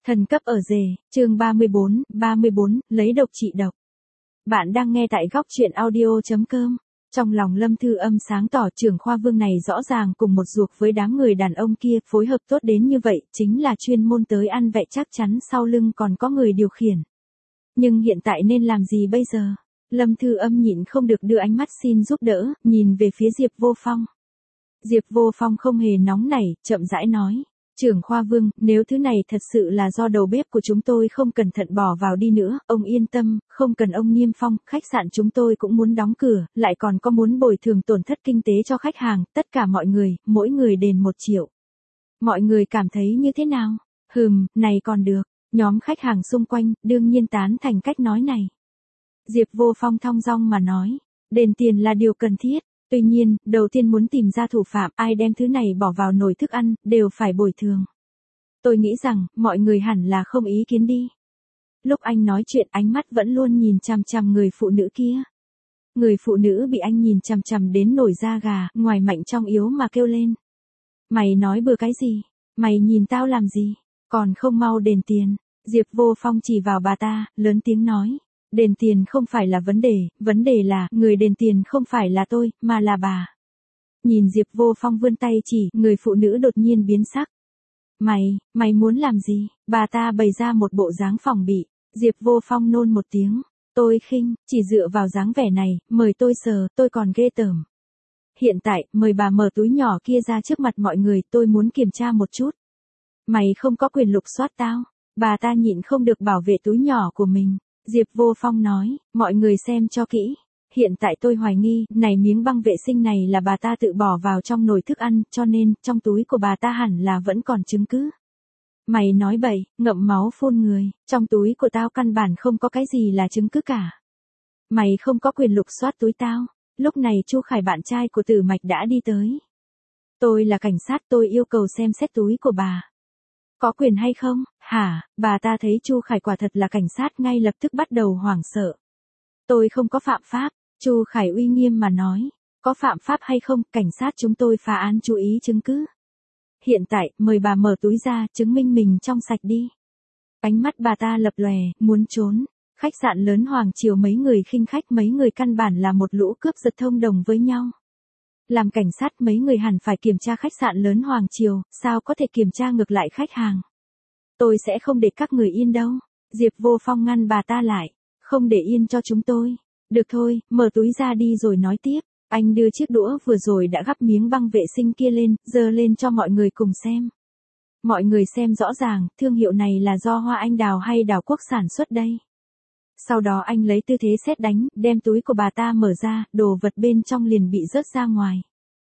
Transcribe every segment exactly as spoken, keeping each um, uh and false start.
Thần cấp ở rể, chương ba mươi bốn, ba mươi bốn, lấy độc trị độc. Bạn đang nghe tại góc truyện audio.com. Trong lòng Lâm Thư Âm sáng tỏ trưởng khoa Vương này rõ ràng cùng một ruột với đám người đàn ông kia phối hợp tốt đến như vậy, chính là chuyên môn tới ăn vạ, chắc chắn sau lưng còn có người điều khiển. Nhưng hiện tại nên làm gì bây giờ? Lâm Thư Âm nhịn không được đưa ánh mắt xin giúp đỡ, nhìn về phía Diệp Vô Phong. Diệp Vô Phong không hề nóng nảy, chậm rãi nói. Trưởng khoa Vương, nếu thứ này thật sự là do đầu bếp của chúng tôi không cẩn thận bỏ vào đi nữa, ông yên tâm, không cần ông niêm phong, khách sạn chúng tôi cũng muốn đóng cửa, lại còn có muốn bồi thường tổn thất kinh tế cho khách hàng, tất cả mọi người, mỗi người đền một triệu. Mọi người cảm thấy như thế nào? Hừm, này còn được, nhóm khách hàng xung quanh, đương nhiên tán thành cách nói này. Diệp Vô Phong thong dong mà nói, đền tiền là điều cần thiết. Tuy nhiên, đầu tiên muốn tìm ra thủ phạm, ai đem thứ này bỏ vào nồi thức ăn, đều phải bồi thường. Tôi nghĩ rằng, mọi người hẳn là không ý kiến đi. Lúc anh nói chuyện ánh mắt vẫn luôn nhìn chằm chằm người phụ nữ kia. Người phụ nữ bị anh nhìn chằm chằm đến nổi da gà, ngoài mạnh trong yếu mà kêu lên. Mày nói bừa cái gì? Mày nhìn tao làm gì? Còn không mau đền tiền. Diệp Vô Phong chỉ vào bà ta, lớn tiếng nói. Đền tiền không phải là vấn đề, vấn đề là, người đền tiền không phải là tôi, mà là bà. Nhìn Diệp Vô Phong vươn tay chỉ, người phụ nữ đột nhiên biến sắc. Mày, mày muốn làm gì? Bà ta bày ra một bộ dáng phòng bị. Diệp Vô Phong nôn một tiếng. Tôi khinh, chỉ dựa vào dáng vẻ này, mời tôi sờ, tôi còn ghê tởm. Hiện tại, mời bà mở túi nhỏ kia ra trước mặt mọi người, tôi muốn kiểm tra một chút. Mày không có quyền lục soát tao. Bà ta nhịn không được bảo vệ túi nhỏ của mình. Diệp Vô Phong nói, mọi người xem cho kỹ. Hiện tại tôi hoài nghi, này miếng băng vệ sinh này là bà ta tự bỏ vào trong nồi thức ăn, cho nên, trong túi của bà ta hẳn là vẫn còn chứng cứ. Mày nói bậy, ngậm máu phun người, trong túi của tao căn bản không có cái gì là chứng cứ cả. Mày không có quyền lục soát túi tao. Lúc này Chu Khải bạn trai của Tử Mạch đã đi tới. Tôi là cảnh sát, tôi yêu cầu xem xét túi của bà. Có quyền hay không? Hả? Bà ta thấy Chu Khải quả thật là cảnh sát ngay lập tức bắt đầu hoảng sợ. Tôi không có phạm pháp, Chu Khải uy nghiêm mà nói. Có phạm pháp hay không, cảnh sát chúng tôi phá án chú ý chứng cứ. Hiện tại, mời bà mở túi ra, chứng minh mình trong sạch đi. Ánh mắt bà ta lập lòe, muốn trốn. Khách sạn lớn Hoàng Triều mấy người khinh khách mấy người căn bản là một lũ cướp giật thông đồng với nhau. Làm cảnh sát mấy người hẳn phải kiểm tra khách sạn lớn Hoàng Triều, sao có thể kiểm tra ngược lại khách hàng. Tôi sẽ không để các người yên đâu. Diệp Vô Phong ngăn bà ta lại. Không để yên cho chúng tôi. Được thôi, mở túi ra đi rồi nói tiếp. Anh đưa chiếc đũa vừa rồi đã gắp miếng băng vệ sinh kia lên, giơ lên cho mọi người cùng xem. Mọi người xem rõ ràng, thương hiệu này là do Hoa Anh Đào hay Đào Quốc sản xuất đây. Sau đó anh lấy tư thế sét đánh, đem túi của bà ta mở ra, đồ vật bên trong liền bị rớt ra ngoài.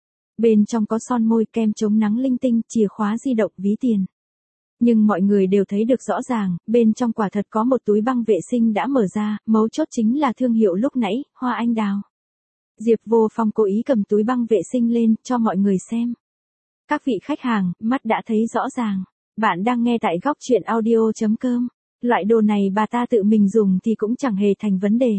Bên trong có son môi, kem chống nắng linh tinh, chìa khóa di động, ví tiền. Nhưng mọi người đều thấy được rõ ràng, bên trong quả thật có một túi băng vệ sinh đã mở ra, mấu chốt chính là thương hiệu lúc nãy, Hoa Anh Đào. Diệp Vô Phong cố ý cầm túi băng vệ sinh lên, cho mọi người xem. Các vị khách hàng, mắt đã thấy rõ ràng. Bạn đang nghe tại góc truyện audio.com. Loại đồ này bà ta tự mình dùng thì cũng chẳng hề thành vấn đề.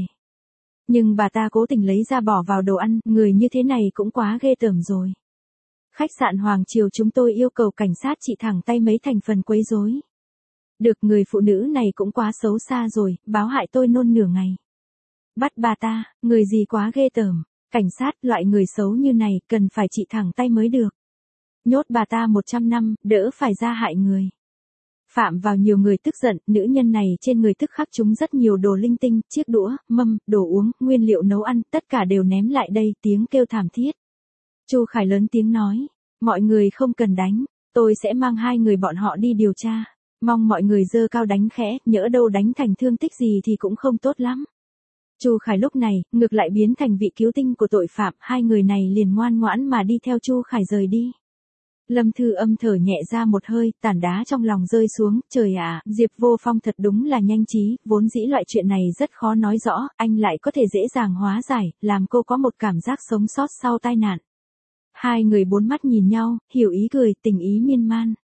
Nhưng bà ta cố tình lấy ra bỏ vào đồ ăn, người như thế này cũng quá ghê tởm rồi. Khách sạn Hoàng Triều chúng tôi yêu cầu cảnh sát trị thẳng tay mấy thành phần quấy rối. Được, người phụ nữ này cũng quá xấu xa rồi, báo hại tôi nôn nửa ngày. Bắt bà ta, người gì quá ghê tởm, cảnh sát, loại người xấu như này cần phải trị thẳng tay mới được. Nhốt bà ta một trăm năm, đỡ phải ra hại người. Phạm vào nhiều người tức giận, nữ nhân này trên người tức khắc chúng rất nhiều đồ linh tinh, chiếc đũa, mâm, đồ uống, nguyên liệu nấu ăn, tất cả đều ném lại đây, tiếng kêu thảm thiết. Chu Khải lớn tiếng nói, mọi người không cần đánh, tôi sẽ mang hai người bọn họ đi điều tra, mong mọi người giơ cao đánh khẽ, nhỡ đâu đánh thành thương tích gì thì cũng không tốt lắm. Chu Khải lúc này, ngược lại biến thành vị cứu tinh của tội phạm, hai người này liền ngoan ngoãn mà đi theo Chu Khải rời đi. Lâm Thư Âm thở nhẹ ra một hơi, tảng đá trong lòng rơi xuống, trời ạ, Diệp Vô Phong thật đúng là nhanh trí, vốn dĩ loại chuyện này rất khó nói rõ, anh lại có thể dễ dàng hóa giải, làm cô có một cảm giác sống sót sau tai nạn. Hai người bốn mắt nhìn nhau, hiểu ý cười, tình ý miên man.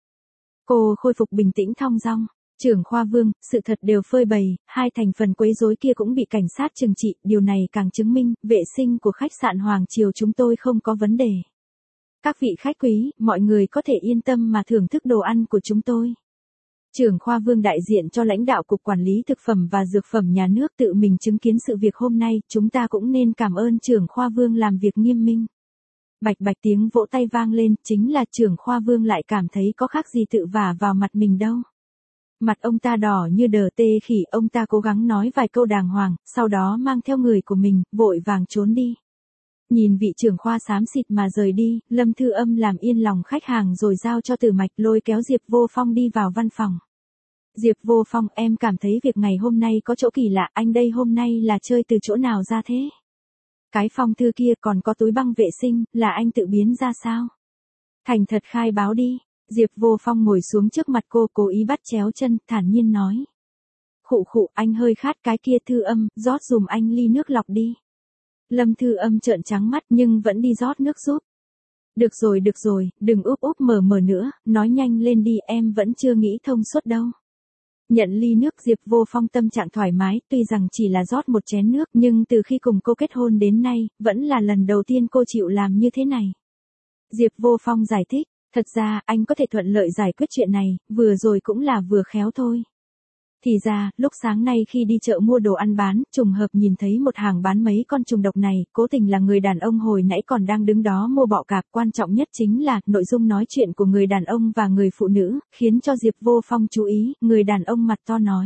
Cô khôi phục bình tĩnh thong dong, trưởng khoa Vương, sự thật đều phơi bày, hai thành phần quấy rối kia cũng bị cảnh sát trừng trị, điều này càng chứng minh, vệ sinh của khách sạn Hoàng Triều chúng tôi không có vấn đề. Các vị khách quý, mọi người có thể yên tâm mà thưởng thức đồ ăn của chúng tôi. Trưởng khoa Vương đại diện cho lãnh đạo Cục Quản lý Thực phẩm và Dược phẩm Nhà nước tự mình chứng kiến sự việc hôm nay, chúng ta cũng nên cảm ơn trưởng khoa Vương làm việc nghiêm minh. Bạch bạch tiếng vỗ tay vang lên, chính là trưởng khoa Vương lại cảm thấy có khác gì tự vả vào mặt mình đâu. Mặt ông ta đỏ như đờ tê khỉ, ông ta cố gắng nói vài câu đàng hoàng, sau đó mang theo người của mình, vội vàng trốn đi. Nhìn vị trưởng khoa xám xịt mà rời đi, Lâm Thư Âm làm yên lòng khách hàng rồi giao cho Từ Mạch, lôi kéo Diệp Vô Phong đi vào văn phòng. Diệp Vô Phong, em cảm thấy việc ngày hôm nay có chỗ kỳ lạ, anh đây hôm nay là chơi từ chỗ nào ra thế? Cái phong thư kia còn có túi băng vệ sinh, là anh tự biến ra sao? Thành thật khai báo đi. Diệp Vô Phong ngồi xuống trước mặt cô, cố ý bắt chéo chân, thản nhiên nói. Khụ khụ, anh hơi khát, cái kia Thư Âm, rót dùm anh ly nước lọc đi. Lâm Thư Âm trợn trắng mắt nhưng vẫn đi rót nước giúp. Được rồi được rồi, đừng úp úp mở mở nữa, nói nhanh lên đi, em vẫn chưa nghĩ thông suốt đâu. Nhận ly nước, Diệp Vô Phong tâm trạng thoải mái, tuy rằng chỉ là rót một chén nước nhưng từ khi cùng cô kết hôn đến nay, vẫn là lần đầu tiên cô chịu làm như thế này. Diệp Vô Phong giải thích, thật ra anh có thể thuận lợi giải quyết chuyện này, vừa rồi cũng là vừa khéo thôi. Thì ra, lúc sáng nay khi đi chợ mua đồ ăn bán, trùng hợp nhìn thấy một hàng bán mấy con trùng độc này, cố tình là người đàn ông hồi nãy còn đang đứng đó mua bọ cạp, quan trọng nhất chính là, nội dung nói chuyện của người đàn ông và người phụ nữ, khiến cho Diệp Vô Phong chú ý, người đàn ông mặt to nói.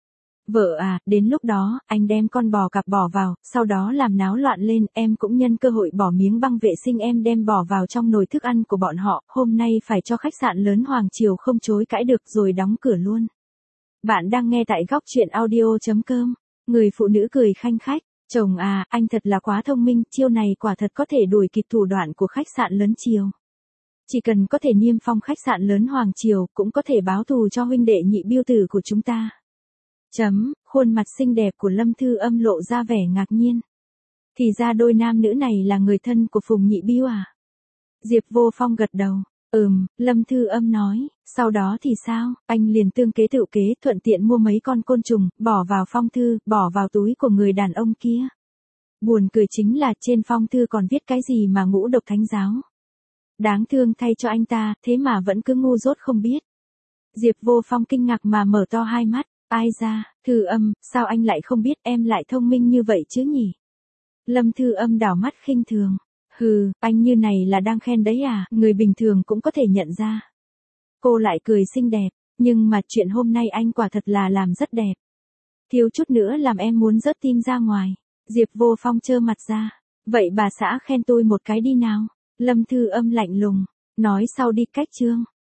Vợ à, đến lúc đó, anh đem con bò cạp bỏ vào, sau đó làm náo loạn lên, em cũng nhân cơ hội bỏ miếng băng vệ sinh em đem bỏ vào trong nồi thức ăn của bọn họ, hôm nay phải cho khách sạn lớn Hoàng Triều không chối cãi được rồi đóng cửa luôn. Bạn đang nghe tại góc truyện audio chấm com. Người phụ nữ cười khanh khách. Chồng à, anh thật là quá thông minh, chiêu này quả thật có thể đuổi kịp thủ đoạn của khách sạn lớn Triều. Chỉ cần có thể niêm phong khách sạn lớn Hoàng Triều, cũng có thể báo thù cho huynh đệ Nhị Biêu tử của chúng ta. Chấm, khuôn mặt xinh đẹp của Lâm Thư Âm lộ ra vẻ ngạc nhiên. Thì ra đôi nam nữ này là người thân của Phùng Nhị Biêu à? Diệp Vô Phong gật đầu. Ừm, Lâm Thư Âm nói, sau đó thì sao, anh liền tương kế tự kế thuận tiện mua mấy con côn trùng, bỏ vào phong thư, bỏ vào túi của người đàn ông kia. Buồn cười chính là trên phong thư còn viết cái gì mà ngũ độc thánh giáo. Đáng thương thay cho anh ta, thế mà vẫn cứ ngu dốt không biết. Diệp Vô Phong kinh ngạc mà mở to hai mắt, ai ra, Thư Âm, sao anh lại không biết em lại thông minh như vậy chứ nhỉ? Lâm Thư Âm đảo mắt khinh thường. Hừ, anh như này là đang khen đấy à, người bình thường cũng có thể nhận ra. Cô lại cười xinh đẹp, nhưng mà chuyện hôm nay anh quả thật là làm rất đẹp. Thiếu chút nữa làm em muốn rớt tim ra ngoài. Diệp Vô Phong trơ mặt ra. Vậy bà xã khen tôi một cái đi nào. Lâm Thư Âm lạnh lùng, nói sau đi cách chương.